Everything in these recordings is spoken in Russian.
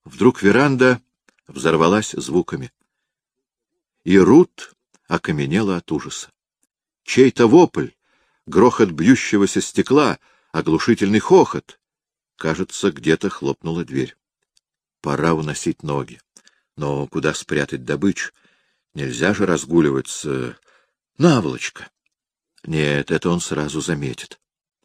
Вдруг веранда взорвалась звуками, и Рут окаменела от ужаса. Чей-то вопль, грохот бьющегося стекла, оглушительный хохот. Кажется, где-то хлопнула дверь. Пора уносить ноги. Но куда спрятать добычу? Нельзя же разгуливать с... наволочка. Нет, это он сразу заметит.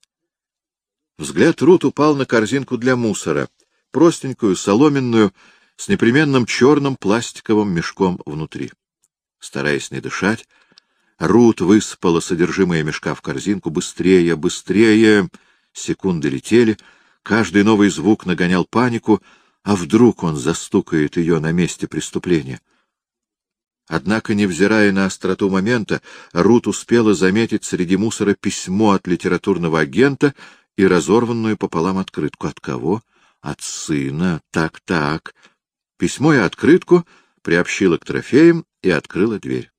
Взгляд Рут упал на корзинку для мусора, простенькую, соломенную, с непременным черным пластиковым мешком внутри. Стараясь не дышать, Рут высыпала содержимое мешка в корзинку. Быстрее, быстрее! Секунды летели, каждый новый звук нагонял панику, а вдруг он застукает ее на месте преступления? Однако, невзирая на остроту момента, Рут успела заметить среди мусора письмо от литературного агента и разорванную пополам открытку. От кого? От сына. Так. Письмо и открытку приобщила к трофеям и открыла дверь.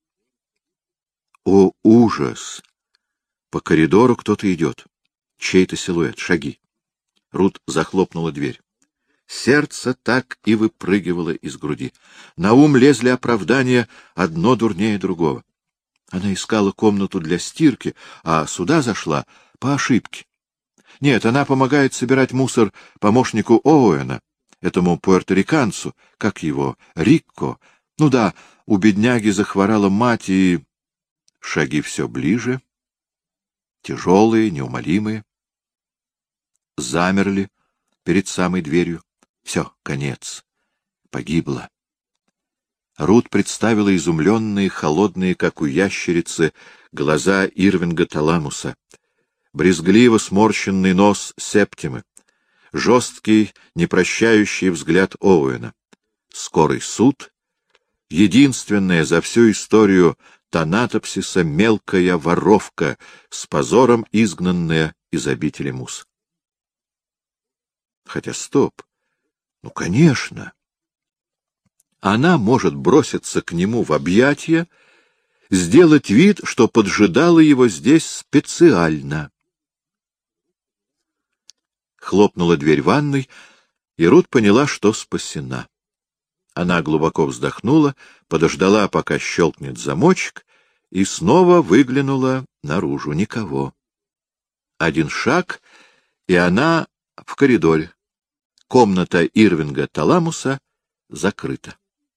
О, ужас! По коридору кто-то идет. Чей-то силуэт, шаги. Рут захлопнула дверь. Сердце так и выпрыгивало из груди. На ум лезли оправдания, одно дурнее другого. Она искала комнату для стирки, а сюда зашла по ошибке. Нет, она помогает собирать мусор помощнику Оуэна, этому пуэрториканцу, как его, Рикко. Ну да, у бедняги захворала мать, и... Шаги все ближе, тяжелые, неумолимые. Замерли перед самой дверью. Все, конец. Погибла. Рут представила изумленные, холодные, как у ящерицы, глаза Ирвинга Таламуса, брезгливо сморщенный нос Септимы, жесткий, непрощающий взгляд Оуэна, скорый суд, единственная за всю историю Танатопсиса мелкая воровка, с позором изгнанная из обители Мус. Хотя стоп. Ну, конечно. Она может броситься к нему в объятия, сделать вид, что поджидала его здесь специально. Хлопнула дверь ванной, и Рут поняла, что спасена. Она глубоко вздохнула, подождала, пока щелкнет замочек, и снова выглянула наружу. Никого. Один шаг, и она в коридоре. Комната Ирвинга Таламуса закрыта.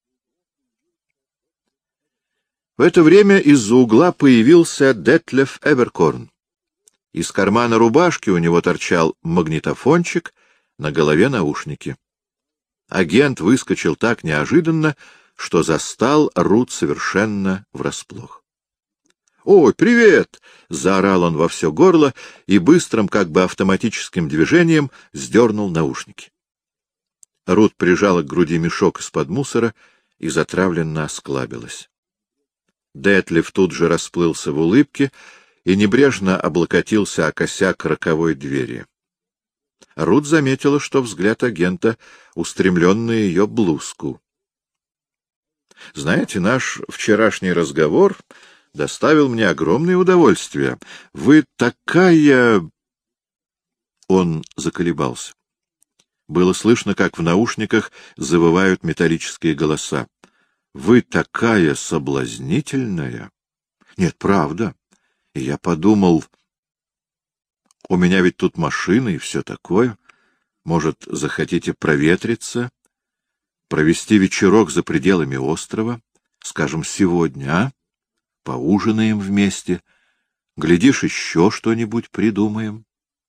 В это время из-за угла появился Детлеф Эберкорн. Из кармана рубашки у него торчал магнитофончик, на голове наушники. Агент выскочил так неожиданно, что застал Рут совершенно врасплох. «Ой, привет!» — заорал он во все горло и быстрым, как бы автоматическим движением сдернул наушники. Рут прижала к груди мешок из-под мусора и затравленно осклабилась. Детлеф тут же расплылся в улыбке и небрежно облокотился о косяк роковой двери. Рут заметила, что взгляд агента устремлен на ее блузку. — Знаете, наш вчерашний разговор доставил мне огромное удовольствие. Вы такая... Он заколебался. Было слышно, как в наушниках завывают металлические голоса. «Вы такая соблазнительная!» «Нет, правда. И я подумал, у меня ведь тут машина и все такое. Может, захотите проветриться, провести вечерок за пределами острова, скажем, сегодня, а? Поужинаем вместе, глядишь, еще что-нибудь придумаем».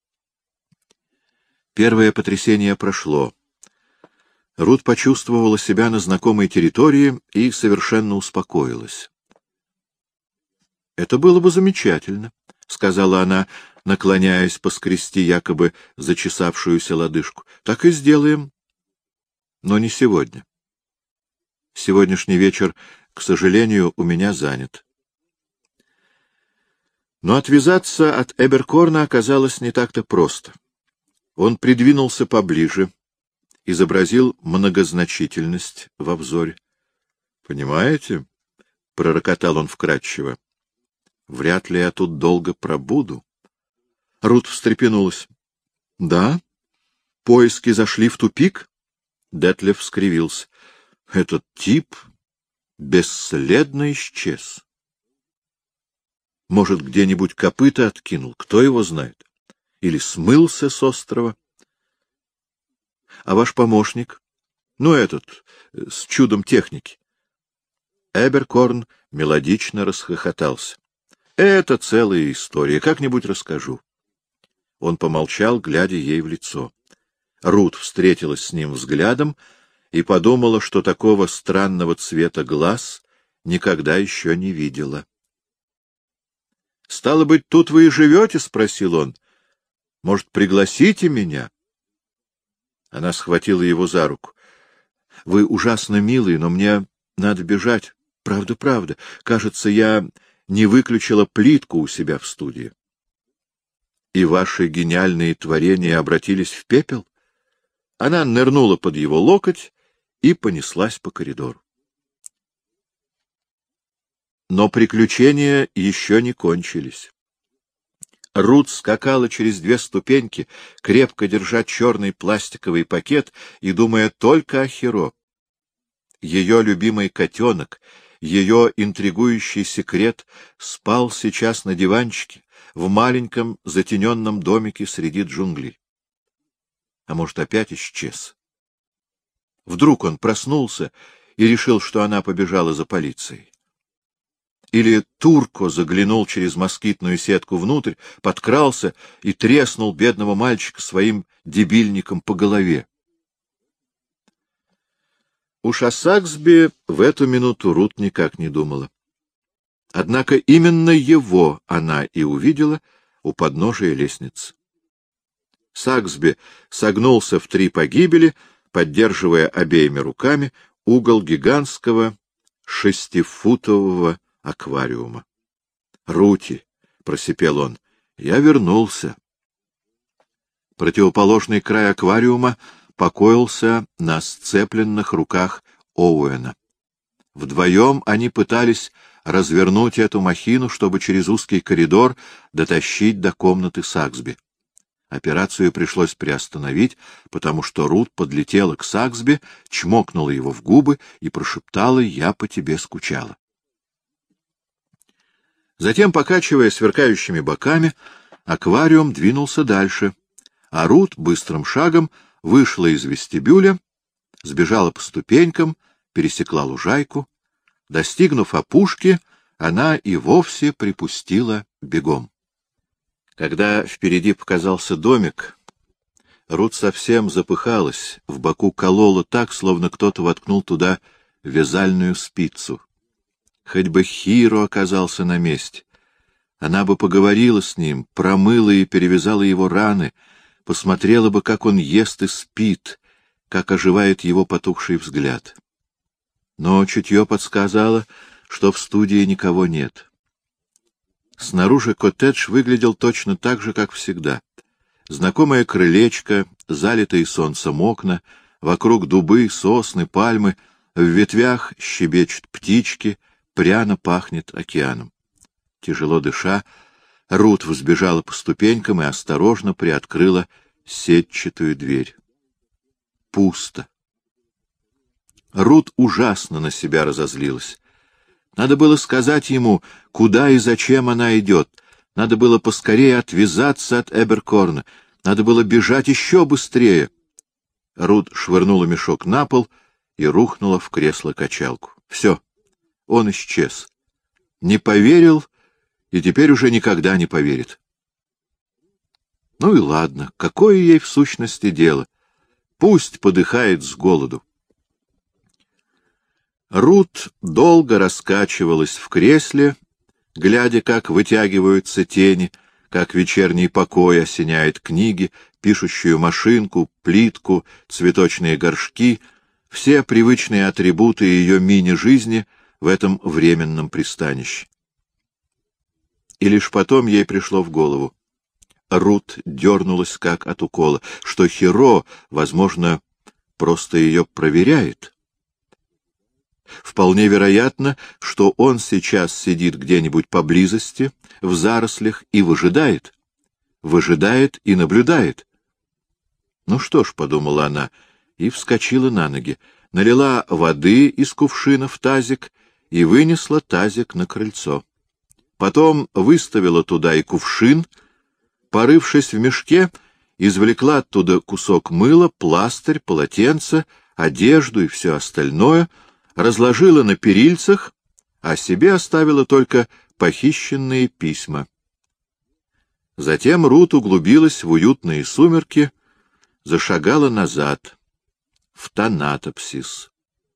Первое потрясение прошло. Рут почувствовала себя на знакомой территории и совершенно успокоилась. — Это было бы замечательно, — сказала она, наклоняясь поскрести якобы зачесавшуюся лодыжку. — Так и сделаем. Но не сегодня. Сегодняшний вечер, к сожалению, у меня занят. Но отвязаться от Эберкорна оказалось не так-то просто. Он придвинулся поближе, изобразил многозначительность во взоре. — Понимаете, — пророкотал он вкратчиво, — вряд ли я тут долго пробуду. Рут встрепенулась. — Да? Поиски зашли в тупик? Детлеф скривился. Этот тип бесследно исчез. Может, где-нибудь копыта откинул, кто его знает? Или смылся с острова? А ваш помощник? Ну, этот, с чудом техники. Эберкорн мелодично расхохотался. Это целая история, как-нибудь расскажу. Он помолчал, глядя ей в лицо. Рут встретилась с ним взглядом и подумала, что такого странного цвета глаз никогда еще не видела. — Стало быть, тут вы и живете? — спросил он. — Может, пригласите меня? Она схватила его за руку. — Вы ужасно милый, но мне надо бежать. Правда, правда. Кажется, я не выключила плитку у себя в студии. И ваши гениальные творения обратились в пепел? Она нырнула под его локоть и понеслась по коридору. Но приключения еще не кончились. Рут скакала через 2 ступеньки, крепко держа черный пластиковый пакет и думая только о Хиро. Ее любимый котенок, ее интригующий секрет спал сейчас на диванчике в маленьком затененном домике среди джунглей. А может, опять исчез? Вдруг он проснулся и решил, что она побежала за полицией. Или Турко заглянул через москитную сетку внутрь, подкрался и треснул бедного мальчика своим дебильником по голове. Уж о Саксби в эту минуту Рут никак не думала. Однако именно его она и увидела у подножия лестницы. Саксби согнулся в 3 погибели, поддерживая обеими руками угол гигантского 6-футового аквариума. — Рути, — просипел он, — я вернулся. Противоположный край аквариума покоился на сцепленных руках Оуэна. Вдвоем они пытались развернуть эту махину, чтобы через узкий коридор дотащить до комнаты Саксби. Операцию пришлось приостановить, потому что Рут подлетела к Саксби, чмокнула его в губы и прошептала: «Я по тебе скучала». Затем, покачивая сверкающими боками, аквариум двинулся дальше, а Рут быстрым шагом вышла из вестибюля, сбежала по ступенькам, пересекла лужайку. Достигнув опушки, она и вовсе припустила бегом. Когда впереди показался домик, Рут совсем запыхалась, в боку колола так, словно кто-то воткнул туда вязальную спицу. Хоть бы Хиро оказался на месте. Она бы поговорила с ним, промыла и перевязала его раны, посмотрела бы, как он ест и спит, как оживает его потухший взгляд. Но чутье подсказало, что в студии никого нет. Снаружи коттедж выглядел точно так же, как всегда. Знакомое крылечко, залитые солнцем окна, вокруг дубы, сосны, пальмы, в ветвях щебечут птички, пряно пахнет океаном. Тяжело дыша, Рут взбежала по ступенькам и осторожно приоткрыла сетчатую дверь. Пусто. Рут ужасно на себя разозлилась. Надо было сказать ему, куда и зачем она идет. Надо было поскорее отвязаться от Эберкорна. Надо было бежать еще быстрее. Рут швырнула мешок на пол и рухнула в кресло-качалку. Все, он исчез. Не поверил и теперь уже никогда не поверит. Ну и ладно, какое ей в сущности дело? Пусть подыхает с голоду. Рут долго раскачивалась в кресле, глядя, как вытягиваются тени, как вечерний покой осеняет книги, пишущую машинку, плитку, цветочные горшки, все привычные атрибуты ее мини-жизни в этом временном пристанище. И лишь потом ей пришло в голову. Рут дернулась как от укола, что Хиро, возможно, просто ее проверяет. Вполне вероятно, что он сейчас сидит где-нибудь поблизости, в зарослях, и выжидает. Выжидает и наблюдает. Ну что ж, — подумала она, и вскочила на ноги, налила воды из кувшина в тазик и вынесла тазик на крыльцо. Потом выставила туда и кувшин, порывшись в мешке, извлекла оттуда кусок мыла, пластырь, полотенце, одежду и все остальное, разложила на перильцах, а себе оставила только похищенные письма. Затем Рут углубилась в уютные сумерки, зашагала назад, в Танатопсис.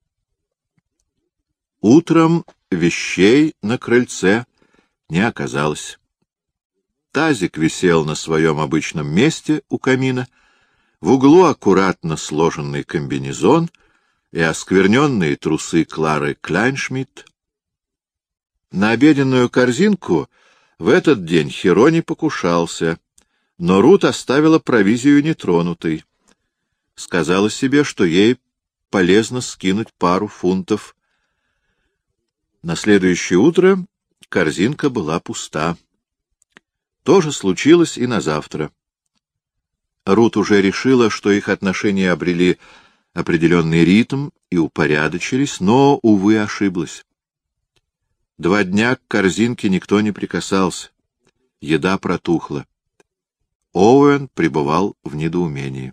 Утром вещей на крыльце не оказалось. Тазик висел на своем обычном месте у камина, в углу аккуратно сложенный комбинезон и оскверненные трусы Клары Кляйншмидт. На обеденную корзинку в этот день Хиро не покушался, но Рут оставила провизию нетронутой. Сказала себе, что ей полезно скинуть пару фунтов. На следующее утро корзинка была пуста. То же случилось и на завтра. Рут уже решила, что их отношения обрели определенный ритм и упорядочились, но, увы, ошиблась. 2 дня к корзинке никто не прикасался. Еда протухла. Оуэн пребывал в недоумении.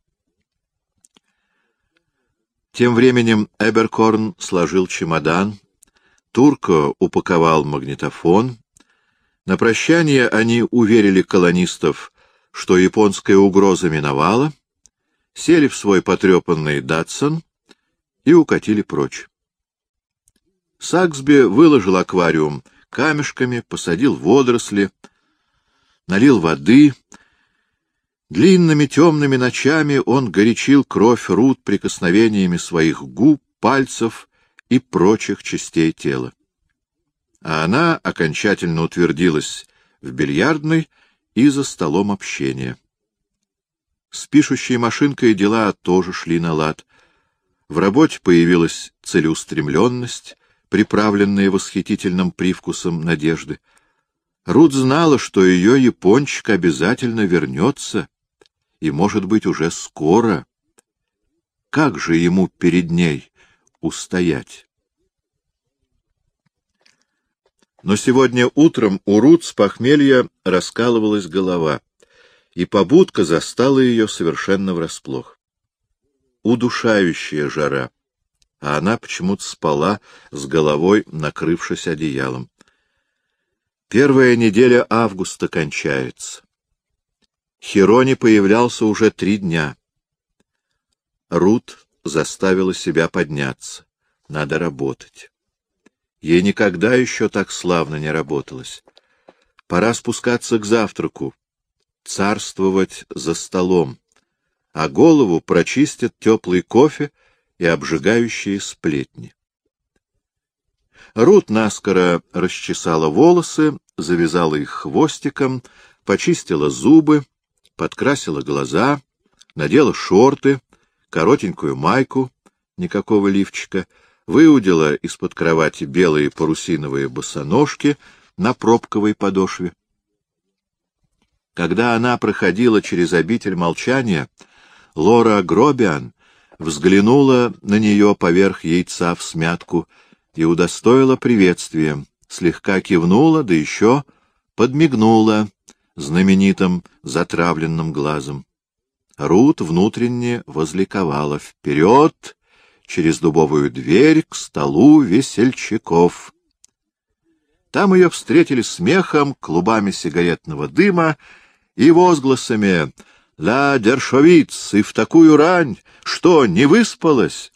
Тем временем Эберкорн сложил чемодан, Турко упаковал магнитофон. На прощание они уверили колонистов, что японская угроза миновала, сели в свой потрепанный Датсон и укатили прочь. Саксби выложил аквариум камешками, посадил водоросли, налил воды. Длинными темными ночами он горячил кровь Рут прикосновениями своих губ, пальцев и прочих частей тела. А она окончательно утвердилась в бильярдной и за столом общения. С пишущей машинкой дела тоже шли на лад. В работе появилась целеустремленность, приправленная восхитительным привкусом надежды. Рут знала, что ее япончик обязательно вернется, и, может быть, уже скоро. Как же ему перед ней устоять? Но сегодня утром у Рут с похмелья раскалывалась голова, и побудка застала ее совершенно врасплох. Удушающая жара, а она почему-то спала с головой, накрывшись одеялом. 1-я неделя августа кончается. Хиро не появлялся уже 3 дня. Рут заставила себя подняться. Надо работать. Ей никогда еще так славно не работалось. Пора спускаться к завтраку, царствовать за столом, а голову прочистят теплый кофе и обжигающие сплетни. Рут наскоро расчесала волосы, завязала их хвостиком, почистила зубы, подкрасила глаза, надела шорты, коротенькую майку, никакого лифчика, выудила из-под кровати белые парусиновые босоножки на пробковой подошве. Когда она проходила через обитель молчания, Лора Гробиан взглянула на нее поверх яйца всмятку и удостоила приветствием, слегка кивнула, да еще подмигнула знаменитым затравленным глазом. Рут внутренне возликовала: вперед, через дубовую дверь, к столу весельчаков. Там ее встретили смехом, клубами сигаретного дыма и возгласами: «Ла Дершовиц, и в такую рань! Что, не выспалась?»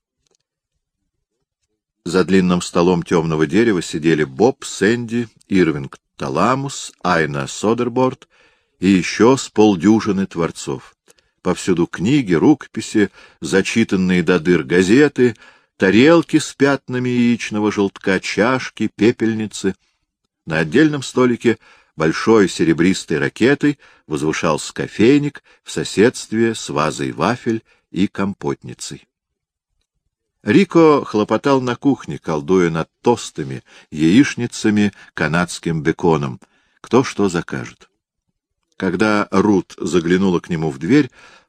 За длинным столом темного дерева сидели Боб, Сэнди, Ирвинг Таламус, Айна Содерборд и еще с полдюжины творцов. Повсюду книги, рукописи, зачитанные до дыр газеты, тарелки с пятнами яичного желтка, чашки, пепельницы. На отдельном столике большой серебристой ракетой возвышался кофейник в соседстве с вазой вафель и компотницей. Рико хлопотал на кухне, колдуя над тостами, яичницами, канадским беконом. Кто что закажет. Когда Рут заглянула к нему в дверь,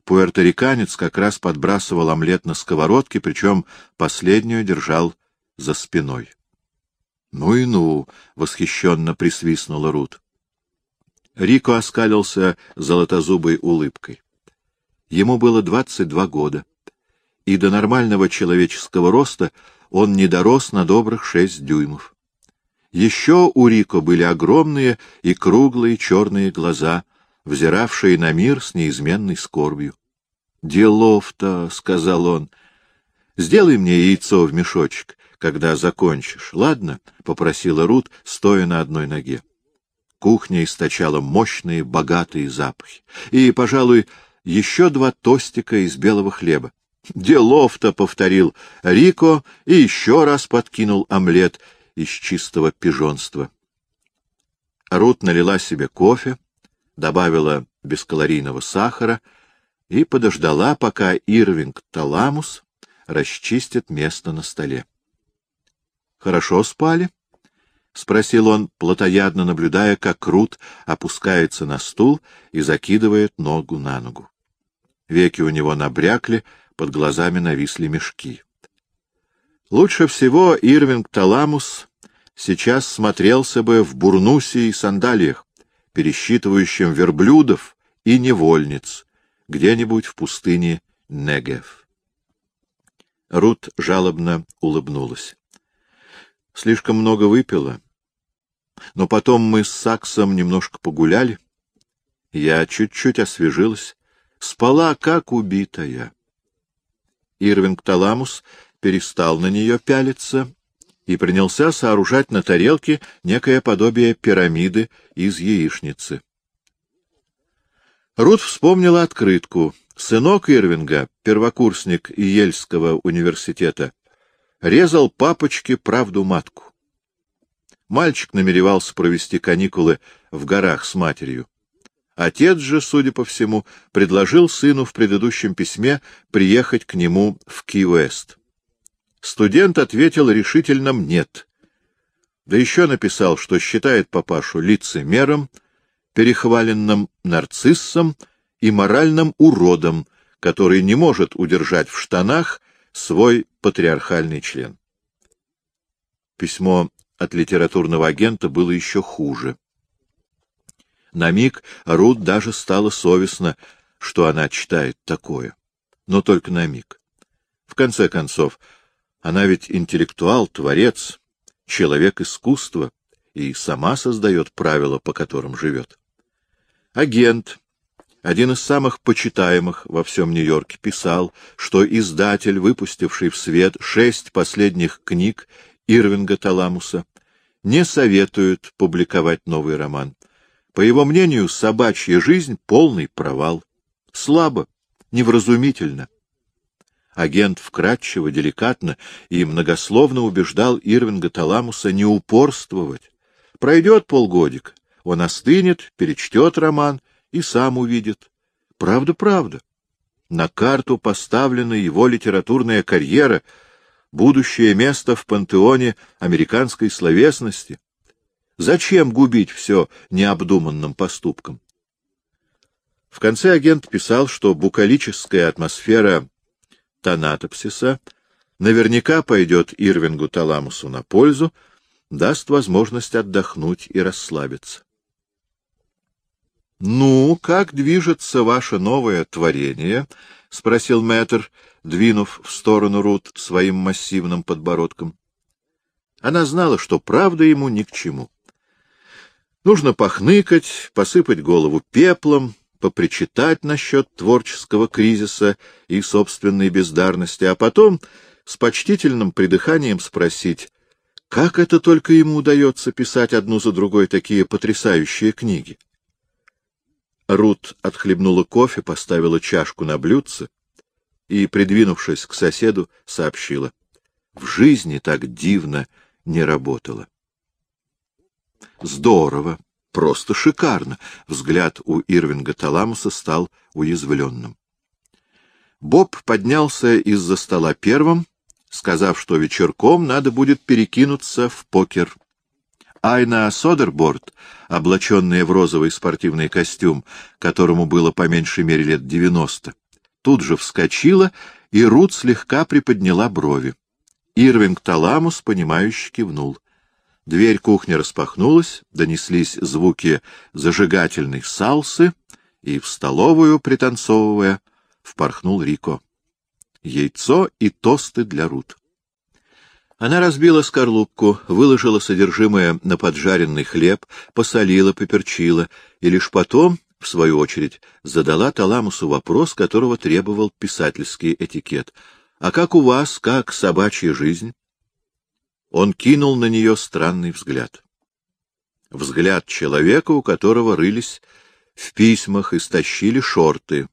Пуэрториканец как раз подбрасывал омлет на сковородке, причем последнюю держал за спиной. — Ну и ну! — восхищенно присвистнула Рут. Рико оскалился золотозубой улыбкой. Ему было 22 года, и до нормального человеческого роста он не дорос на добрых 6 дюймов. Еще у Рико были огромные и круглые черные глаза, взиравшие на мир с неизменной скорбью. — Делов-то, — сказал он, — сделай мне яйцо в мешочек, когда закончишь, ладно? — попросила Рут, стоя на одной ноге. Кухня источала мощные, богатые запахи. И, пожалуй, еще 2 тостика из белого хлеба. — Делов-то, — повторил Рико и еще раз подкинул омлет из чистого пижонства. Рут налила себе кофе, добавила бескалорийного сахара и подождала, пока Ирвинг Таламус расчистит место на столе. — Хорошо спали? — спросил он, плотоядно наблюдая, как Рут опускается на стул и закидывает ногу на ногу. Веки у него набрякли, под глазами нависли мешки. Лучше всего Ирвинг Таламус сейчас смотрелся бы в бурнусе и сандалиях, пересчитывающим верблюдов и невольниц, где-нибудь в пустыне Негев. Рут жалобно улыбнулась. Слишком много выпила. Но потом мы с Саксом немножко погуляли. Я чуть-чуть освежилась. Спала, как убитая. Ирвинг Таламус перестал на нее пялиться и принялся сооружать на тарелке некое подобие пирамиды из яичницы. Рут вспомнила открытку. Сынок Ирвинга, первокурсник Йельского университета, резал папочке правду матку. Мальчик намеревался провести каникулы в горах с матерью. Отец же, судя по всему, предложил сыну в предыдущем письме приехать к нему в Ки-Уэст. Студент ответил решительным «нет». Да еще написал, что считает папашу лицемером, перехваленным нарциссом и моральным уродом, который не может удержать в штанах свой патриархальный член. Письмо от литературного агента было еще хуже. На миг Рут даже стало совестно, что она читает такое. Но только на миг. В конце концов, она ведь интеллектуал, творец, человек искусства и сама создает правила, по которым живет. Агент, один из самых почитаемых во всем Нью-Йорке, писал, что издатель, выпустивший в свет 6 последних книг Ирвинга Таламуса, не советует публиковать новый роман. По его мнению, собачья жизнь — полный провал. Слабо, невразумительно. Агент вкратчиво, деликатно и многословно убеждал Ирвинга Таламуса не упорствовать. Пройдет полгодика, он остынет, перечтет роман и сам увидит. Правда. На карту поставлена его литературная карьера, будущее место в пантеоне американской словесности. Зачем губить все необдуманным поступком? В конце агент писал, что букалическая атмосфера Танатопсиса наверняка пойдет Ирвингу Таламусу на пользу, даст возможность отдохнуть и расслабиться. — Ну, как движется ваше новое творение? — спросил мэтр, двинув в сторону Рут своим массивным подбородком. Она знала, что правда ему ни к чему. Нужно похныкать, посыпать голову пеплом, попричитать насчет творческого кризиса и собственной бездарности, а потом с почтительным придыханием спросить, как это только ему удается писать одну за другой такие потрясающие книги. Рут отхлебнула кофе, поставила чашку на блюдце и, придвинувшись к соседу, сообщила: в жизни так дивно не работала. Здорово, просто шикарно. Взгляд у Ирвинга Таламуса стал уязвленным. Боб поднялся из-за стола первым, сказав, что вечерком надо будет перекинуться в покер. Айна Содерборд, облаченная в розовый спортивный костюм, которому было по меньшей мере лет 90, тут же вскочила, и Рут слегка приподняла брови. Ирвинг Таламус, понимающе кивнул. Дверь кухни распахнулась, донеслись звуки зажигательной салсы, и в столовую, пританцовывая, впорхнул Рико. Яйцо и тосты для Рут. Она разбила скорлупку, выложила содержимое на поджаренный хлеб, посолила, поперчила, и лишь потом, в свою очередь, задала Таламусу вопрос, которого требовал писательский этикет. «А как у вас, как собачья жизнь?» Он кинул на нее странный взгляд. Взгляд человека, у которого рылись в письмах и стащили шорты.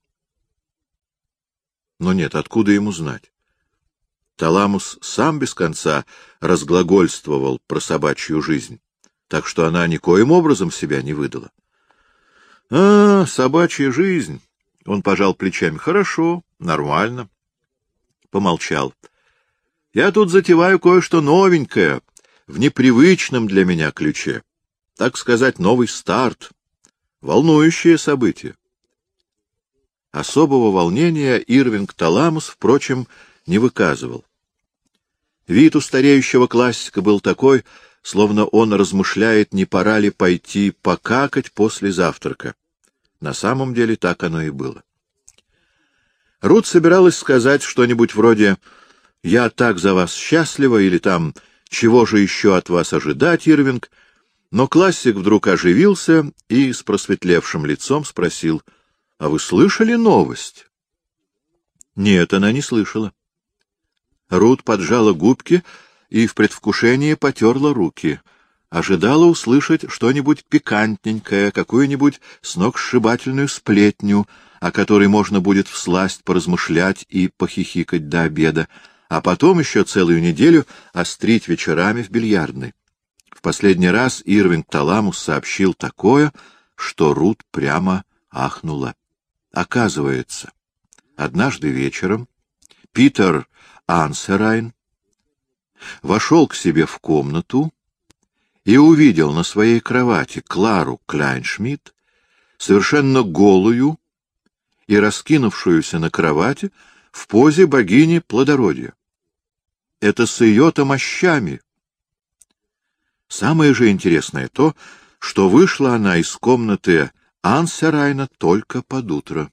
Но нет, откуда ему знать? Таламус сам без конца разглагольствовал про собачью жизнь, так что она никоим образом себя не выдала. — А, собачья жизнь! — он пожал плечами. — Хорошо, нормально. Помолчал. — Я тут затеваю кое-что новенькое, в непривычном для меня ключе. Так сказать, новый старт. Волнующее событие. Особого волнения Ирвинг Таламус, впрочем, не выказывал. Вид у стареющего классика был такой, словно он размышляет, не пора ли пойти покакать после завтрака. На самом деле так оно и было. Рут собиралась сказать что-нибудь вроде «Я так за вас счастлива» или там «Чего же еще от вас ожидать, Ирвинг?» Но классик вдруг оживился и с просветлевшим лицом спросил: «А вы слышали новость?» Нет, она не слышала. Рут поджала губки и в предвкушении потерла руки. Ожидала услышать что-нибудь пикантненькое, какую-нибудь сногсшибательную сплетню, о которой можно будет всласть поразмышлять и похихикать до обеда, а потом еще целую неделю острить вечерами в бильярдной. В последний раз Ирвинг Таламус сообщил такое, что Рут прямо ахнула. Оказывается, однажды вечером Питер Ансерайн вошел к себе в комнату и увидел на своей кровати Клару Кляйншмидт, совершенно голую и раскинувшуюся на кровати в позе богини плодородия. Это с ее-то мощами. Самое же интересное то, что вышла она из комнаты Ансерайна только под утро.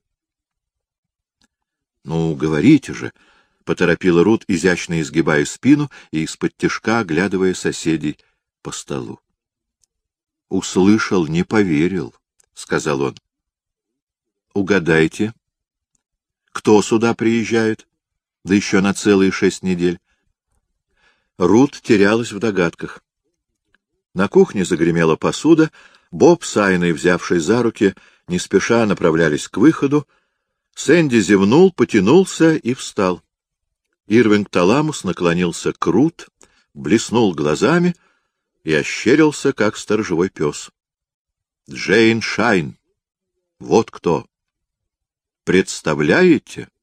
— Ну, говорите же, — поторопила Рут, изящно изгибая спину и из-под тишка оглядывая соседей по столу. — Услышал, не поверил, — сказал он. — Угадайте, кто сюда приезжает, да еще на целые 6 недель? Рут терялась в догадках. На кухне загремела посуда, Боб с Айной, взявший за руки, не спеша направлялись к выходу. Сэнди зевнул, потянулся и встал. Ирвинг Таламус наклонился к Рут, блеснул глазами и ощерился, как сторожевой пес. Джейн Шайн. Вот кто. Представляете?